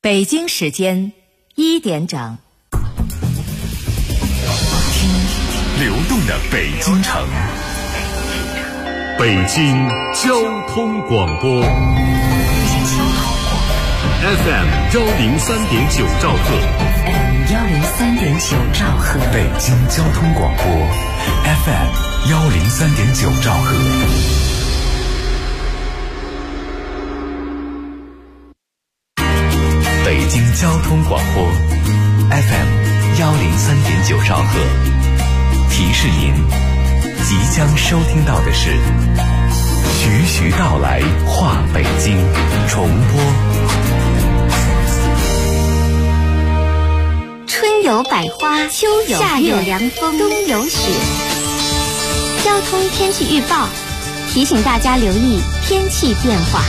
北京时间1点整。 听流动的北京城，北京交通广播 FM 103.9兆赫， 103.9兆赫， 北京交通广播 FM 103.9兆赫。北京交通广播 FM 103.9兆赫，提示您，即将收听到的是徐徐道来话北京重播。 春有百花，秋有夏有凉风，冬有雪。交通天气预报提醒大家留意天气变化。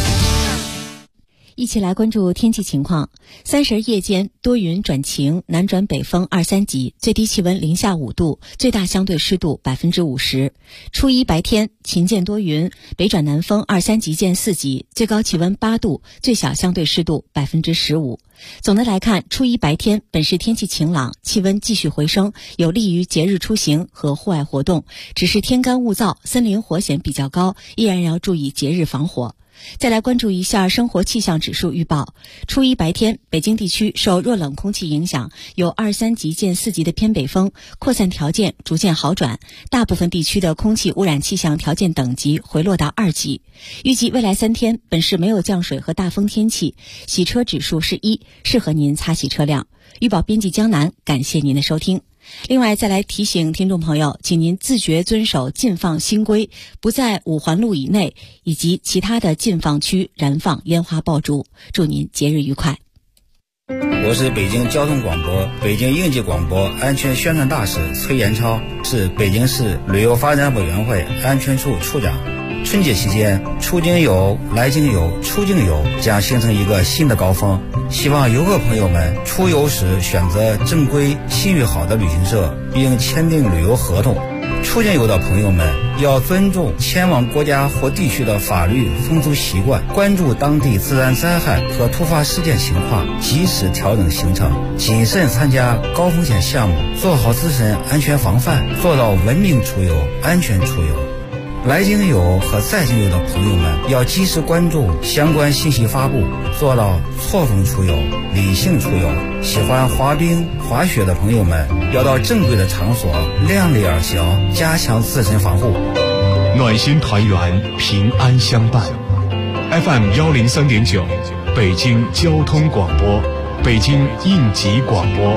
一起来关注天气情况。30夜间多云转晴，南转北风2、3级，最低气温零下5度，最大相对湿度50%。初一白天晴间多云，北转南风2、3级见4级，最高气温8度，最小相对湿度15%。总的来看，初一白天本市天气晴朗，气温继续回升，有利于节日出行和户外活动。只是天干物燥，森林火险比较高，依然要注意节日防火。再来关注一下生活气象指数预报。初一白天，北京地区受弱冷空气影响，有2、3级见4级的偏北风，扩散条件逐渐好转，大部分地区的空气污染气象条件等级回落到2级。预计未来3天，本市没有降水和大风天气，洗车指数是1，适合您擦洗车辆。预报编辑江南，感谢您的收听。另外，再来提醒听众朋友，请您自觉遵守禁放新规，不在5环路以内以及其他的禁放区燃放烟花爆竹。祝您节日愉快。 我是北京交通广播、北京应急广播安全宣传大使崔延超，是北京市旅游发展委员会安全处处长。春节期间，出境游、来境游、出境游将形成一个新的高峰。希望游客朋友们出游时选择正规、信誉好的旅行社，并签订旅游合同。出境游的朋友们要尊重前往国家或地区的法律风俗习惯，关注当地自然灾害和突发事件情况，及时调整行程，谨慎参加高风险项目，做好自身安全防范，做到文明出游、安全出游。来境游和在境游的朋友们要及时关注相关信息发布，做到错峰出游、理性出游。喜欢滑冰、滑雪的朋友们要到正规的场所，量力而行，加强自身防护。 暖心团圆，平安相伴。FM 103.9，北京交通广播，北京应急广播。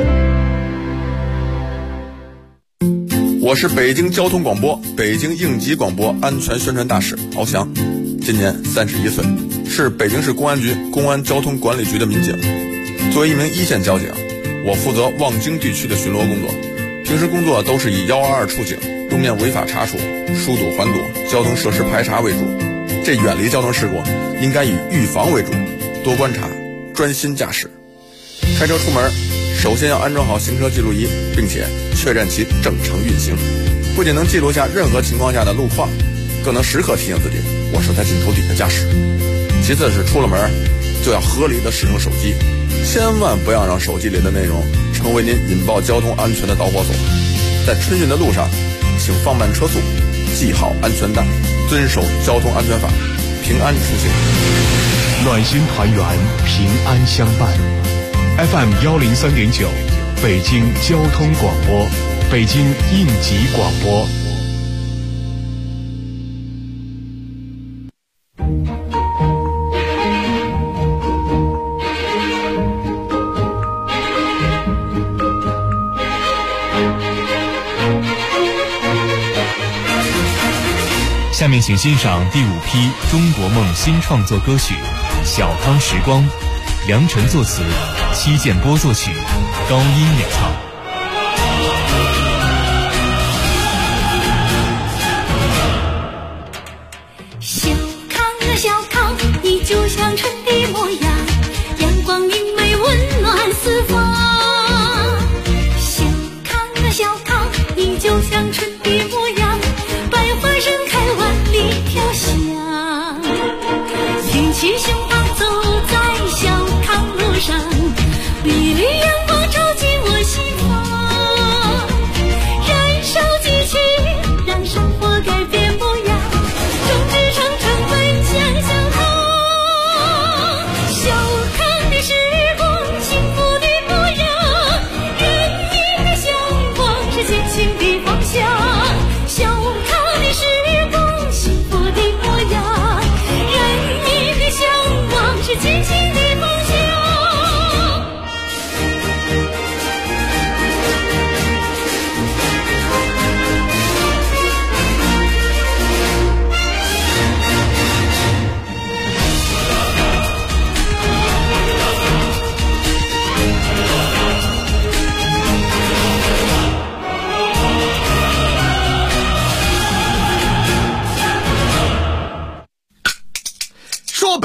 我是北京交通广播、北京应急广播安全宣传大使敖翔，今年31岁，是北京市公安局公安交通管理局的民警。作为一名一线交警，我负责望京地区的巡逻工作，平时工作都是以122出警、路面违法查处、疏堵缓堵、交通设施排查为主。这远离交通事故应该以预防为主，多观察，专心驾驶。开车出门首先要安装好行车记录仪，并且确认其正常运行，不仅能记录下任何情况下的路况，更能时刻提醒自己我是在镜头底下驾驶。其次是出了门就要合理的使用手机，千万不要让手机里的内容成为您引爆交通安全的导火索。在春运的路上，请放慢车速，系好安全带，遵守交通安全法，平安出行。 暖心团圆，平安相伴。FM 103.9，北京交通广播，北京应急广播。下面请欣赏第5批中国梦新创作歌曲《小康时光》，梁晨作词，戚建波作曲，高音演唱。 小康啊小康，你就像春的模样，阳光明媚温暖四方。小康啊小康，你就像春的模样，百花盛开万里飘香。挺起胸膛走在小康路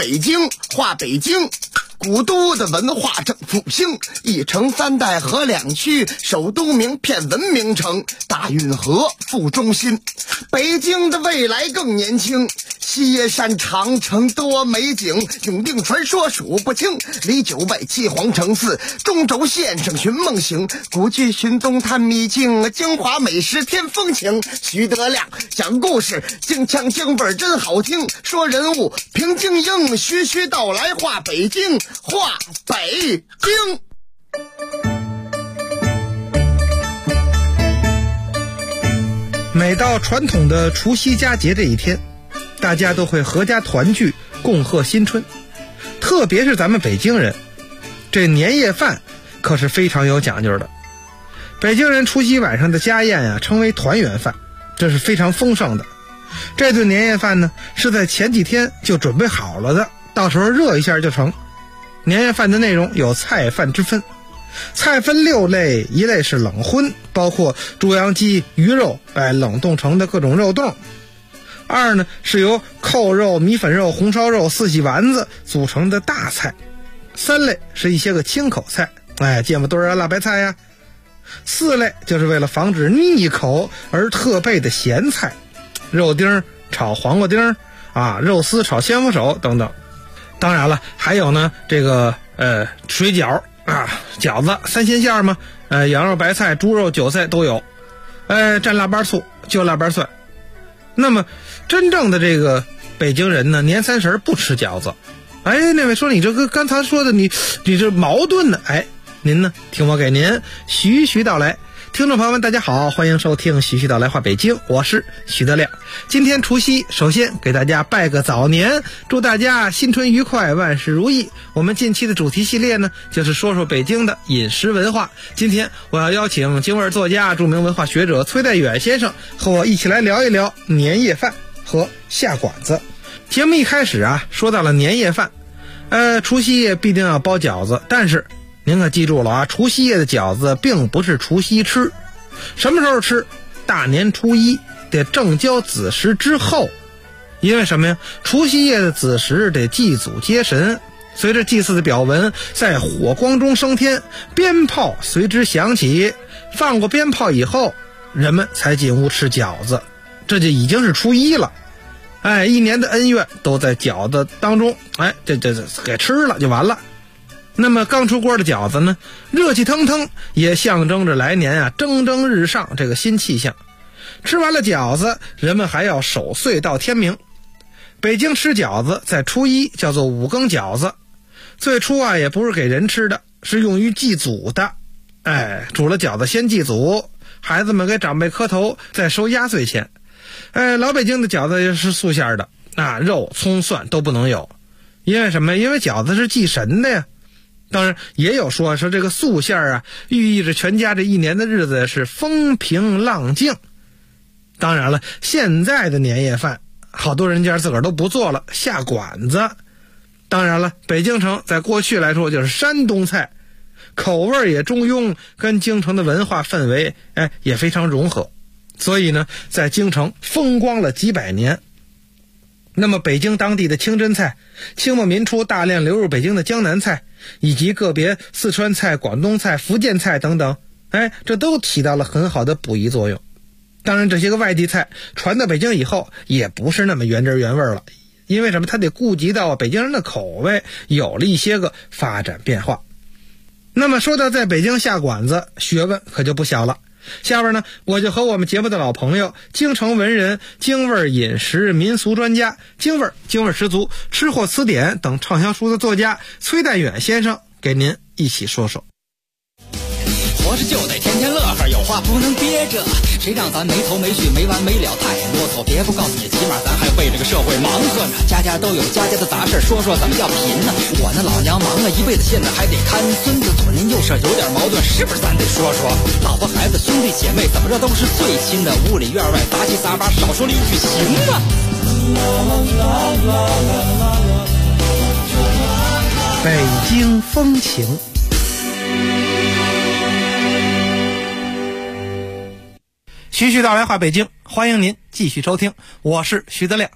北京，话北京。古都的文化正复兴，一城三代河两区，首都名片文明城，大运河副中心。北京的未来更年轻，西耶山长城多美景，永定传说数不清，离九外七皇城寺，中轴线上寻梦行，古剧寻东探秘境，京华美食添风情。徐德亮讲故事，京腔京味真好听，说人物评京英，徐徐道来话北京，话北京。 每到传统的除夕佳节这一天，大家都会合家团聚，共贺新春。特别是咱们北京人，这年夜饭可是非常有讲究的。北京人除夕晚上的家宴啊，称为团圆饭，这是非常丰盛的。这顿年夜饭呢，是在前几天就准备好了的，到时候热一下就成。年夜饭的内容有菜饭之分，菜分6类，一类是冷荤，包括猪羊鸡鱼肉，冷冻成的各种肉冻。2呢是由扣肉、米粉肉、红烧肉、四喜丸子组成的大菜。3类是一些个清口菜，芥末墩啊、辣白菜呀。4类就是为了防止腻口而特备的咸菜，肉丁炒黄瓜丁啊，肉丝炒鲜腐手等等。当然了，还有呢这个水饺啊，饺子3鲜馅嘛，羊肉、白菜、猪肉、韭菜都有，蘸腊八醋，就腊八蒜。那么真正的这个北京人呢，年30不吃饺子。那位说你这个刚才说的你这矛盾呢？您呢听我给您徐徐道来。听众朋友们大家好，欢迎收听徐徐道来话北京，我是徐德亮。今天除夕，首先给大家拜个早年，祝大家新春愉快，万事如意。我们近期的主题系列呢，就是说说北京的饮食文化。今天我要邀请京味作家、著名文化学者崔代远先生和我一起来聊一聊年夜饭和下馆子。节目一开始啊，说到了年夜饭，除夕夜必定要包饺子，但是您可记住了啊，除夕夜的饺子并不是除夕吃，什么时候吃？大年初一得正交子时之后。因为什么呀？除夕夜的子时得祭祖接神，随着祭祀的表文在火光中升天，鞭炮随之响起，放过鞭炮以后，人们才进屋吃饺子，这就已经是初一了。一年的恩怨都在饺子当中，这给吃了就完了。那么刚出锅的饺子呢，热气腾腾，也象征着来年啊蒸蒸日上这个新气象。吃完了饺子，人们还要守岁到天明。北京吃饺子在初一叫做5更饺子，最初啊也不是给人吃的，是用于祭祖的。煮了饺子先祭祖，孩子们给长辈磕头，再收压岁钱。老北京的饺子是素馅的啊，肉、葱、蒜都不能有。因为什么？因为饺子是祭神的呀。当然也有说这个素馅啊，寓意着全家这一年的日子是风平浪静。当然了，现在的年夜饭好多人家自个儿都不做了，下馆子。当然了，北京城在过去来说就是山东菜，口味也中庸，跟京城的文化氛围也非常融合，所以呢在京城风光了几百年。那么北京当地的清真菜，清末民初大量流入北京的江南菜，以及个别四川菜、广东菜、福建菜等等，这都起到了很好的补益作用。当然这些个外地菜传到北京以后也不是那么原汁原味了，因为什么？它得顾及到北京人的口味，有了一些个发展变化。那么说到在北京下馆子，学问可就不小了。下边呢，我就和我们节目的老朋友、京城文人、京味饮食民俗专家、京味十足、吃货词典等畅销书的作家崔代远先生给您一起说说。 活着就得天天乐呵，有话不能憋着，谁让咱没头没绪没完没了太啰嗦，别不告诉你，起码咱还为这个社会忙活呢。家家都有家家的杂事，说说怎么叫贫呢？我那老娘忙了一辈子，现在还得看孙子，左邻右舍有点矛盾，是不是咱得说说？老婆孩子兄弟姐妹怎么着都是最亲的，屋里院外杂七杂八，少说了一句行吗？ 北京风情。徐徐道来话北京，欢迎您继续收听，我是徐德亮。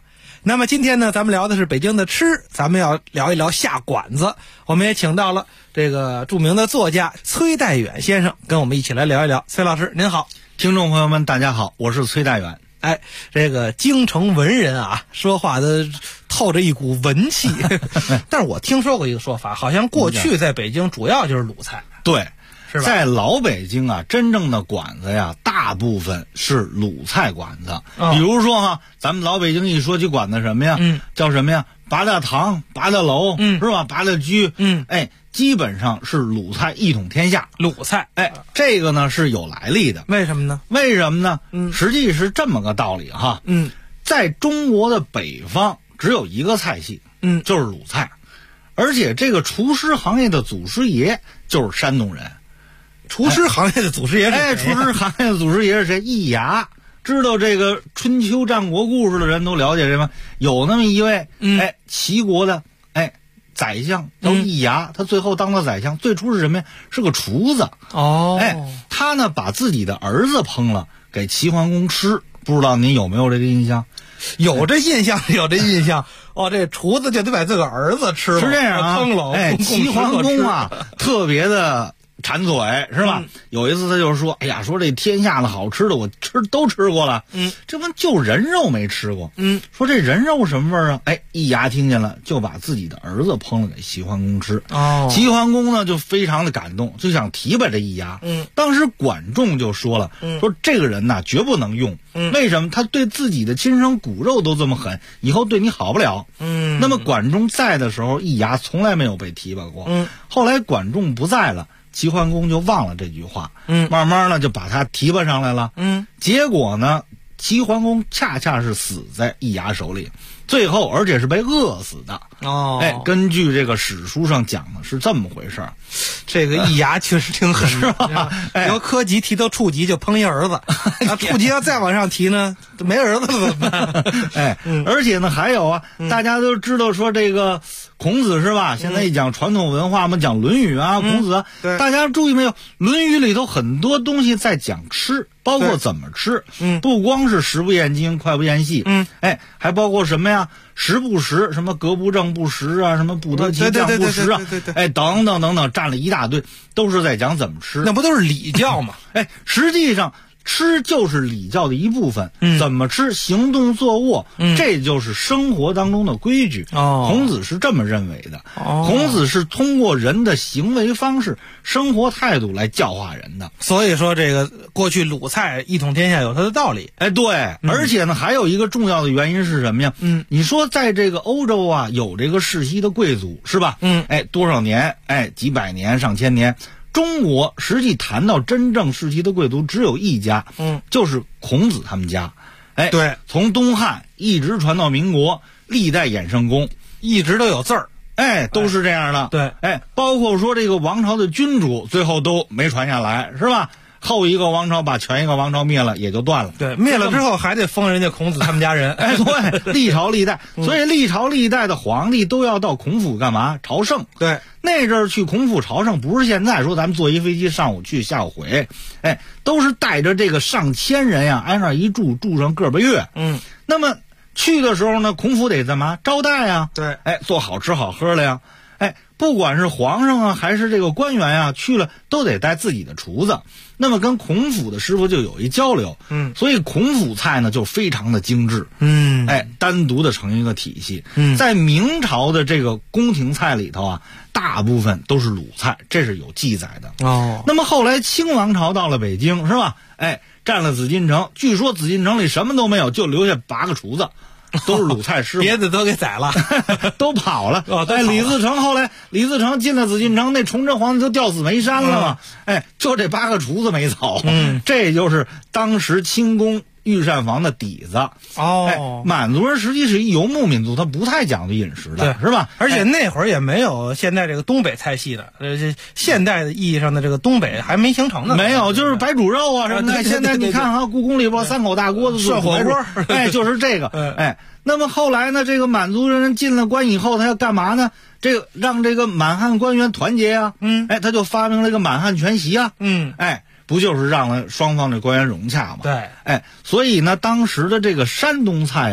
那么今天呢，咱们聊的是北京的吃，咱们要聊一聊下馆子。我们也请到了这个著名的作家崔代远先生，跟我们一起来聊一聊。崔老师您好。 听众朋友们大家好，我是崔代远。 哎，这个京城文人啊，说话的透着一股文气。但是我听说过一个说法，好像过去在北京主要就是鲁菜。 对， 是吧？ 在老北京啊，真正的馆子呀，大部分是鲁菜馆子。比如说哈，咱们老北京一说起馆子什么呀？叫什么呀？八大堂、八大楼，是吧？八大居，基本上是鲁菜一统天下。 鲁菜， 这个呢是有来历的。 为什么呢？ 实际是这么个道理哈。在中国的北方只有一个菜系，就是鲁菜，而且这个厨师行业的祖师爷就是山东人。 厨师行业的祖师爷是谁？ 厨师行业的祖师爷是谁？易牙。知道这个春秋战国故事的人都了解这吗？有那么一位，齐国的，宰相叫易牙，他最后当了宰相，最初是什么呀？是个厨子。他呢把自己的儿子烹了给齐桓公吃，不知道您有没有这个印象？ 有这印象，有这印象。这厨子就得把自个儿子吃了， 是这样啊。 烹了， 齐桓公啊，特别的馋嘴是吧？有一次他就说：“哎呀，说这天下的好吃的我都吃过了，这不就人肉没吃过。说这人肉什么味儿啊？易牙听见了，就把自己的儿子烹了给齐桓公吃。齐桓公呢就非常的感动，就想提拔这易牙。当时管仲就说了，说这个人呐绝不能用。为什么？他对自己的亲生骨肉都这么狠，以后对你好不了。那么管仲在的时候，易牙从来没有被提拔过。后来管仲不在了。齐桓公就忘了这句话，慢慢呢就把他提拔上来了，结果呢，齐桓公恰恰是死在易牙手里，最后而且是被饿死的。根据这个史书上讲的是这么回事儿。 这个易牙确实挺狠，是吧？由科级提到处级就烹一儿子，处级要再往上提呢，没儿子了怎么办？ 而且呢还有啊，大家都知道说这个孔子是吧？现在一讲传统文化，我们讲《论语》啊，孔子，大家注意没有？《论语》里头很多东西在讲吃，包括怎么吃，不光是食不厌精，脍不厌细，还包括什么呀？食不食，什么格不正不食啊，什么不得其酱不食啊，等等等等，占了一大堆，都是在讲怎么吃。 那不都是礼教吗？ 实际上吃就是礼教的一部分，怎么吃，行动坐卧，这就是生活当中的规矩。孔子是这么认为的。孔子是通过人的行为方式、生活态度来教化人的。 所以说，这个过去鲁菜一统天下有它的道理。 对，而且呢，还有一个重要的原因是什么呀？你说在这个欧洲啊，有这个世袭的贵族是吧？多少年，几百年、上千年。中国实际谈到真正世袭的贵族只有一家，就是孔子他们家。 对， 从东汉一直传到民国，历代衍圣公一直都有字儿， 都是这样的。 对， 包括说这个王朝的君主最后都没传下来，是吧？后一个王朝把前一个王朝灭了，也就断了。 对，灭了之后还得封人家孔子他们家人。 对，历朝历代，所以历朝历代的皇帝都要到孔府干嘛？朝圣。 对， 那阵儿去孔府朝圣，不是现在说咱们坐一飞机上午去下午回，都是带着这个上千人呀，挨那一住上个把月。那么去的时候呢，孔府得干嘛？招待呀。 对， 做好吃好喝的呀。不管是皇上啊，还是这个官员啊，去了都得带自己的厨子。那么跟孔府的师傅就有一交流。所以孔府菜呢就非常的精致。单独的成一个体系。在明朝的这个宫廷菜里头啊，大部分都是鲁菜，这是有记载的。那么后来清王朝到了北京是吧？占了紫禁城，据说紫禁城里什么都没有，就留下8个厨子。都是鲁菜师傅， 别的都给宰了， 都跑了。李自成后来，李自成进了紫禁城，那崇祯皇帝都吊死煤山了嘛。就这8个厨子没走。这就是当时清宫御膳房的底子。满族人实际是一游牧民族，他不太讲究饮食的，是吧？ 而且那会儿也没有现在这个东北菜系的，现代的意义上的这个东北还没形成呢。 没有，就是白煮肉啊什么的。现在你看啊，故宫里边3口大锅子涮火锅， 就是这个。那么后来呢，这个满族人进了关以后，他要干嘛呢？这个让这个满汉官员团结啊。他就发明了一个满汉全席啊。不就是让了双方的官员融洽吗？ 对， 所以呢，当时的这个山东菜啊，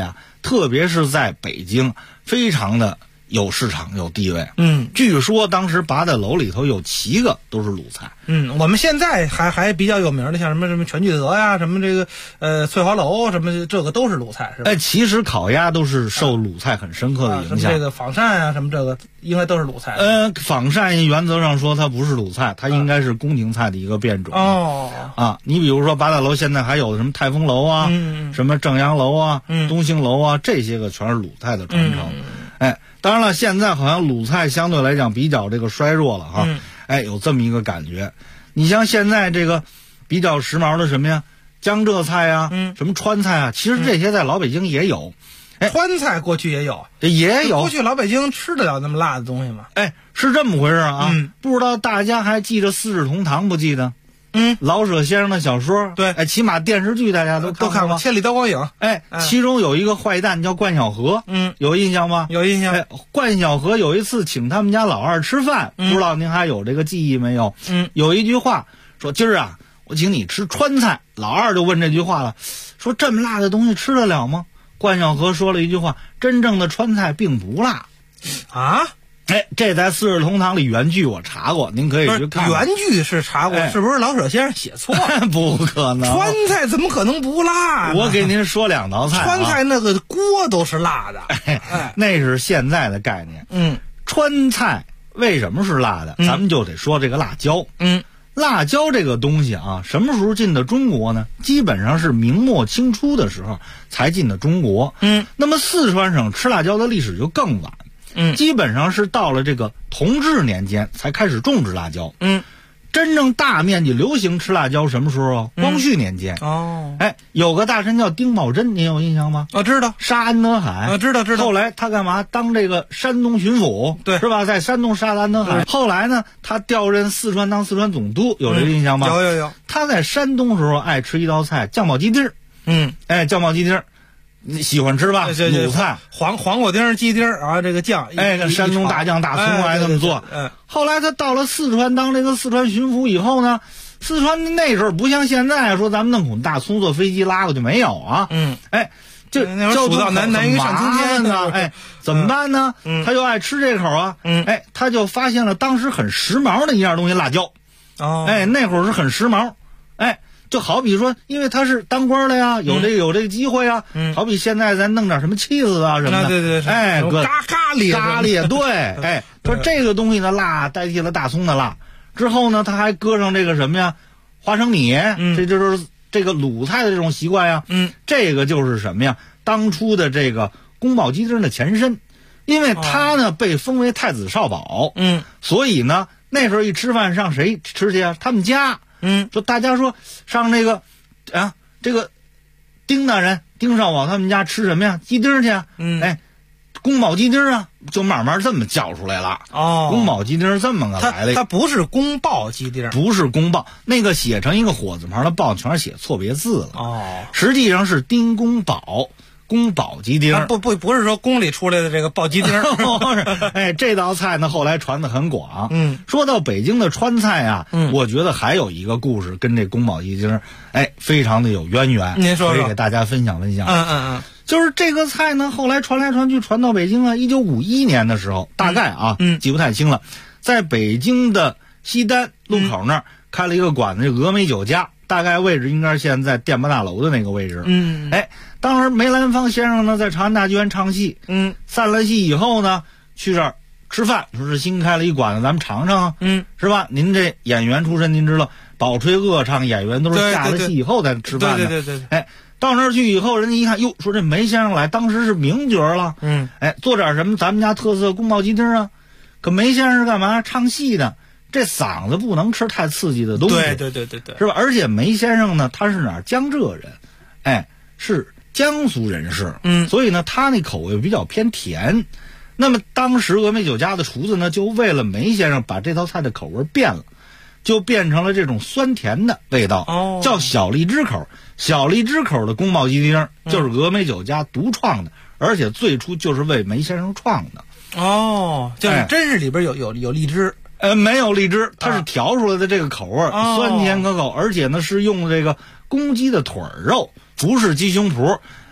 特别是在北京，非常的有市场有地位。据说当时八大楼里头有7个都是鲁菜。 我们现在还比较有名的，像什么全聚德呀，什么这个翠华楼，什么这个都是鲁菜，是吧？ 其实烤鸭都是受鲁菜很深刻的影响。 什么这个仿膳啊，什么这个应该都是鲁菜。 仿膳原则上说它不是鲁菜，它应该是宫廷菜的一个变种。你比如说八大楼现在还有什么泰丰楼啊，什么正阳楼啊，东兴楼啊，这些个全是鲁菜的传承。当然了，现在好像鲁菜相对来讲比较这个衰弱了哈。有这么一个感觉。你像现在这个比较时髦的什么呀，江浙菜啊，什么川菜啊，其实这些在老北京也有。 川菜过去也有。过去老北京吃得了那么辣的东西吗？ 是这么回事啊。不知道大家还记着四世同堂不记得？老舍先生的小说， 对， 起码电视剧大家都看过， 《千里刀光影》。 其中有一个坏蛋叫冠晓荷，有印象吗？ 有印象。 冠晓荷有一次请他们家老二吃饭，不知道您还有这个记忆没有？有一句话说：“今儿啊，我请你吃川菜。”老二就问这句话了，说：“这么辣的东西吃得了吗？”冠晓荷说了一句话：“真正的川菜并不辣。”这在《四世同堂》里原句我查过，您可以去看。 原句是查过，是不是老舍先生写错了？ 不可能， 川菜怎么可能不辣呢？ 我给您说2道菜。 川菜那个锅都是辣的， 那是现在的概念。川菜为什么是辣的？咱们就得说这个辣椒。辣椒这个东西啊，什么时候进的中国呢？基本上是明末清初的时候才进的中国。那么四川省吃辣椒的历史就更晚。基本上是到了这个同治年间才开始种植辣椒。真正大面积流行吃辣椒什么时候啊？光绪年间。有个大臣叫丁茂珍，您有印象吗？ 知道。 杀安德海。 知道。 后来他干嘛？当这个山东巡抚， 对， 是吧？在山东杀了安德海。后来呢，他调任四川当四川总督，有这个印象吗？ 有。 他在山东时候爱吃一道菜，酱爆鸡丁。酱爆鸡丁。你喜欢吃吧？鲁菜， 黄瓜丁、鸡丁啊，这个酱， 山东大酱大葱爱这么做。后来他到了四川当这个四川巡抚以后呢，四川那时候不像现在说咱们弄捆大葱坐飞机拉过去没有啊。就交通难于上青天呢。怎么办呢？他就爱吃这口啊。他就发现了当时很时髦的一样东西——辣椒。那会儿是很时髦。就好比说，因为他是当官的呀，有这个机会啊。好比现在咱弄点什么cheese啊什么的， 对，咖喱， 对，说这个东西的辣代替了大葱的辣，之后呢，他还搁上这个什么呀，花生米，这就是这个鲁菜的这种习惯呀。这个就是什么呀？当初的这个宫保鸡丁的前身，因为他呢被封为太子少保，所以呢那时候一吃饭上谁吃去啊？他们家。说大家说上这个丁大人丁少保他们家吃什么呀？鸡丁去。宫保鸡丁啊，就慢慢这么叫出来了。宫保鸡丁这么个来历。 它不是宫爆鸡丁， 不是宫爆，那个写成一个火字旁的爆，全是写错别字了。实际上是丁公保。宫保鸡丁。 不是说宫里出来的这个爆鸡丁。 这道菜呢后来传得很广。说到北京的川菜啊，我觉得还有一个故事跟这宫保鸡丁非常的有渊源。 您说说， 可以给大家分享。就是这个菜呢后来传来传去传到北京啊，1951年的时候，大概啊记不太清了，在北京的西单路口那儿开了一个馆子，峨眉酒家，大概位置应该是现在电报大楼的那个位置。当时梅兰芳先生呢在长安大剧院唱戏，散了戏以后呢去这儿吃饭，说是新开了一馆子，咱们尝尝啊，是吧？您这演员出身，您知道饱吹恶唱演员都是下了戏以后再吃饭的。 对。 到那儿去以后，人家一看，哟，说这梅先生来，当时是名角了。做点什么咱们家特色宫保鸡丁啊。可梅先生是干嘛？唱戏的，这嗓子不能吃太刺激的东西。 对， 是吧？而且梅先生呢，他是哪儿？江浙人，是江苏人士。所以呢，他那口味比较偏甜。那么当时峨眉酒家的厨子呢，就为了梅先生把这道菜的口味变了，就变成了这种酸甜的味道，叫小荔枝口。小荔枝口的宫保鸡丁就是峨眉酒家独创的，而且最初就是为梅先生创的。 就是真是里边有荔枝。 没有荔枝，它是调出来的这个口味，酸甜可口，而且呢是用这个公鸡的腿肉，不是鸡胸脯。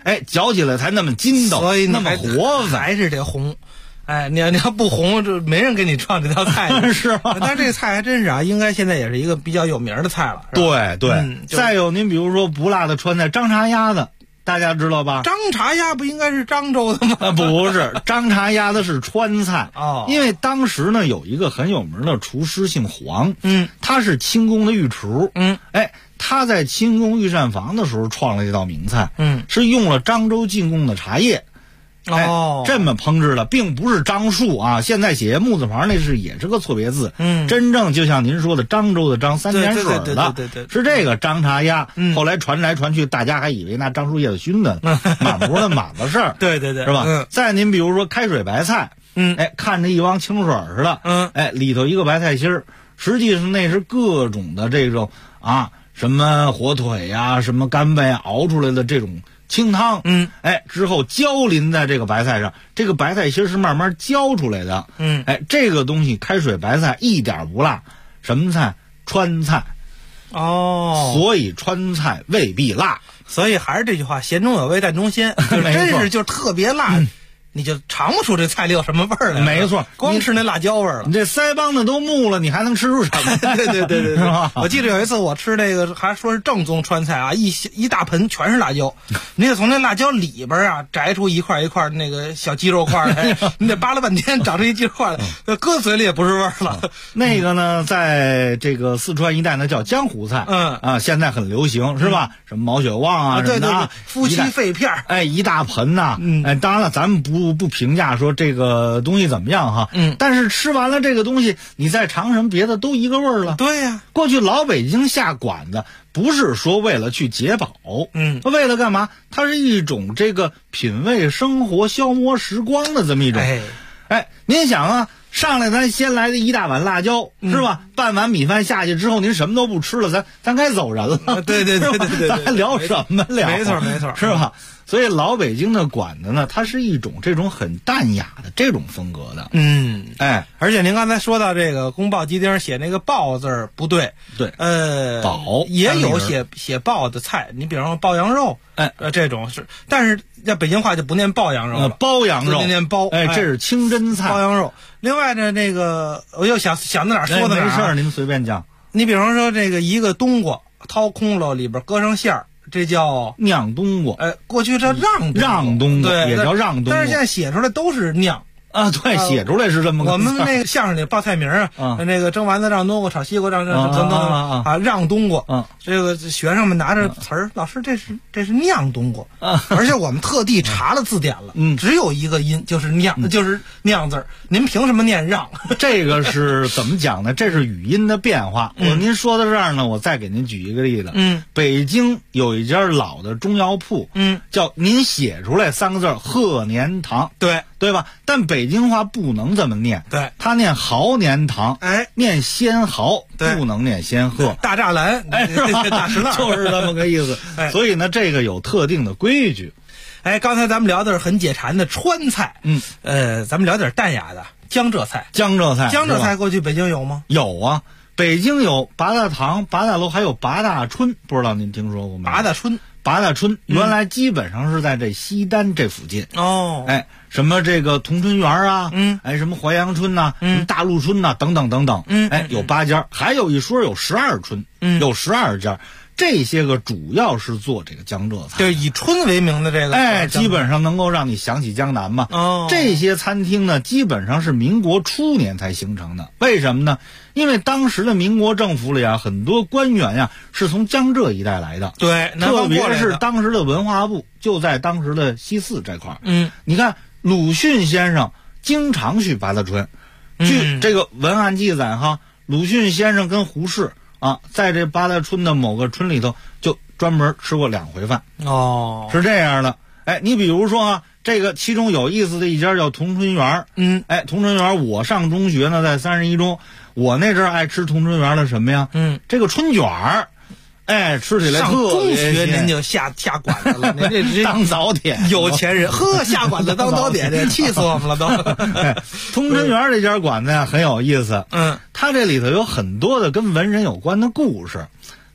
嚼起来才那么筋道， 所以那么活泛， 还是得红。你要不红，就没人给你创这道菜是吧？ 但是这个菜还真是啊，应该现在也是一个比较有名的菜了。 对对，再有您比如说不辣的川菜张茶鸭子，大家知道吧？ 张茶鸭不应该是漳州的吗？ 不是，张茶鸭子是川菜哦。因为当时呢有一个很有名的厨师姓黄，他是清宫的御厨，他在清宫御膳房的时候创了这道名菜，是用了漳州进贡的茶叶。这么烹制的，并不是樟树啊。现在写木字旁那也是个错别字。真正就像您说的漳州的漳三点水的，是这个张茶鸭。后来传来传去，大家还以为那樟树叶子熏的，满不是那满子事儿。 对， 是吧？再您比如说开水白菜，看着一汪清水似的，里头一个白菜心儿，实际上那是各种的这种什么火腿呀，什么干贝熬出来的这种清汤，之后浇淋在这个白菜上，这个白菜心是慢慢浇出来的，这个东西开水白菜一点不辣，什么菜？川菜，所以川菜未必辣， 所以还是这句话，咸中有味，淡中鲜，真是就特别辣。你就尝不出这菜里有什么味儿来。 没错， 光吃那辣椒味儿了。 你这腮帮子都木了，你还能吃出什么？ 对，是吧？我记得有一次我吃那个，还说是正宗川菜啊，一大盆全是辣椒，你得从那辣椒里边摘出一块一块那个小鸡肉块来，你得扒拉半天找出一鸡肉块来，搁嘴里也不是味儿了。 那个呢，在这个四川一带呢叫江湖菜，现在很流行，是吧？什么毛血旺啊， 对，夫妻肺片， 一大盆呐，当然了，咱们不评价说这个东西怎么样哈，但是吃完了这个东西，你再尝什么别的都一个味儿了。 对呀， 过去老北京下馆子不是说为了去解饱，为了干嘛？它是一种这个品味生活、消磨时光的这么一种。您想啊，上来咱先来的一大碗辣椒，是吧？半碗米饭下去之后，您什么都不吃了，咱该走人了。 对， 咱还聊什么聊？ 没错， 是吧？所以老北京的馆子呢，它是一种这种很淡雅的这种风格的。 而且您刚才说到这个宫爆鸡丁写那个爆字儿不对， 爆也有写爆的菜，你比方说爆羊肉，这种是，但是在北京话就不念爆羊肉了， 包羊肉念包， 这是清真菜， 包羊肉。另外呢，那个我又想到哪儿说的哪儿， 没事，您随便讲。 你比方说这个一个冬瓜掏空了，里边搁上馅儿。这叫酿冬瓜， 过去叫让冬瓜， 对， 也叫让冬瓜， 但是现在写出来都是酿对，写出来是这么个。 我们那个相声里报菜名那个蒸丸子让冬瓜，炒西瓜让让冬瓜，这个学生们拿着词儿，老师这是酿冬瓜，而且我们特地查了字典了，只有一个音就是酿，就是酿字儿，您凭什么念让？ 这个是怎么讲呢？这是语音的变化。您说到这儿呢，我再给您举一个例子。北京有一家老的中药铺，叫您写出来3个字鹤年堂，对吧？但北京话不能这么念，他念豪年堂，念仙豪，不能念仙鹤。 大栅栏，大石栏， 就是这么个意思。所以呢，这个有特定的规矩。 刚才咱们聊的是很解馋的川菜，咱们聊点淡雅的江浙菜。 江浙菜过去北京有吗？ 有啊，北京有八大堂、八大楼，还有八大春，不知道您听说过没？八大春原来基本上是在这西单这附近什么这个同春园啊，什么淮阳春呐，大陆春呐，等等等等，有8家，还有一说有12春，有12家。这些个主要是做这个江浙菜， 对，以春为名的这个， 基本上能够让你想起江南嘛。这些餐厅呢，基本上是民国初年才形成的。为什么呢？因为当时的民国政府里很多官员是从江浙一带来的， 对， 特别是当时的文化部就在当时的西四这块你看鲁迅先生经常去八大春，据这个文案记载鲁迅先生跟胡适在这八大春的某个村里头就专门吃过2回饭是这样的。你比如说这个其中有意思的一家叫同春园，同春园我上中学呢在31中，我那阵爱吃同春园的什么呀？这个春卷儿，吃起来特别上中学您就下馆子了，您这当早点， 有钱人下馆子当早点，这气死我们了都。 同春园这家馆子很有意思，它这里头有很多的跟文人有关的故事。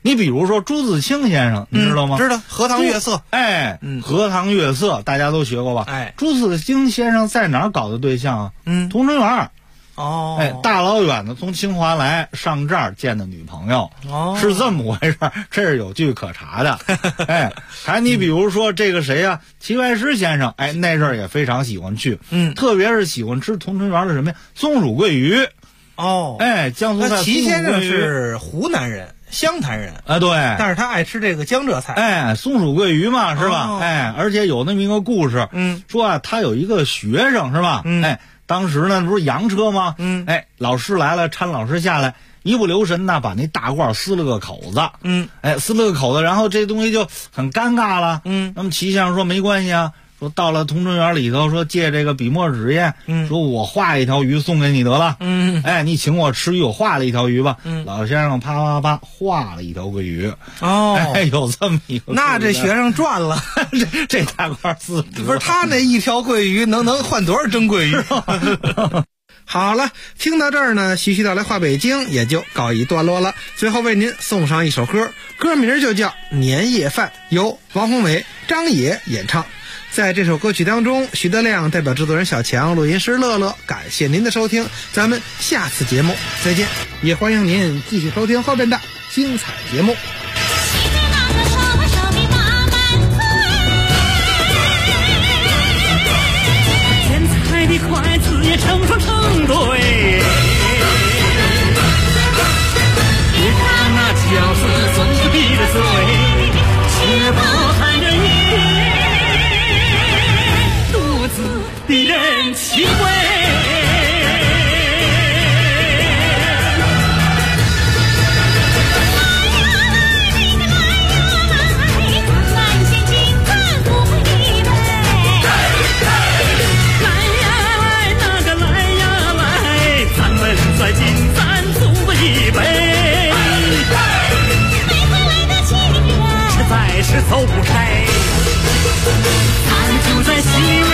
你比如说朱自清先生，你知道吗？ 知道，荷塘月色。 荷塘月色大家都学过吧？朱自清先生在哪儿搞的对象啊？同春园。大老远的从清华来上这儿见的女朋友，是这么回事，这是有据可查的。还你比如说这个谁呀，齐白石先生，那阵儿也非常喜欢去，特别是喜欢吃同春园的什么呀，松鼠桂鱼。江苏菜。 齐先生是湖南人，湘潭人啊，对， 但是他爱吃这个江浙菜， 松鼠桂鱼嘛，是吧？而且有那么一个故事，说啊，他有一个学生，是吧？当时呢，不是洋车吗？老师来了，搀老师下来，一不留神呢，把那大褂撕了个口子。撕了个口子，然后这东西就很尴尬了。那么齐先生说没关系啊，说到了同春园里头，说借这个笔墨纸砚，说我画一条鱼送给你得了。你请我吃鱼，我画了一条鱼吧。老先生啪啪啪画了一条桂鱼。有这么一个， 那这学生赚了。 这大褂丝不是他那一条桂鱼能换多少蒸桂鱼？好了，听到这儿呢，徐徐道来话北京也就告一段落了。最后为您送上一首歌，歌名就叫《年夜饭》，由王宏伟、张也演唱。在这首歌曲当中，徐德亮代表制作人小强、录音师乐乐，感谢您的收听，咱们下次节目再见，也欢迎您继续收听后边的精彩节目。 的筷子也成双成对，别看那饺子总是闭着嘴，却不含着鱼，肚子的人情味。在金簪祖国一杯，没回来的情人实在是走不开，咱就在心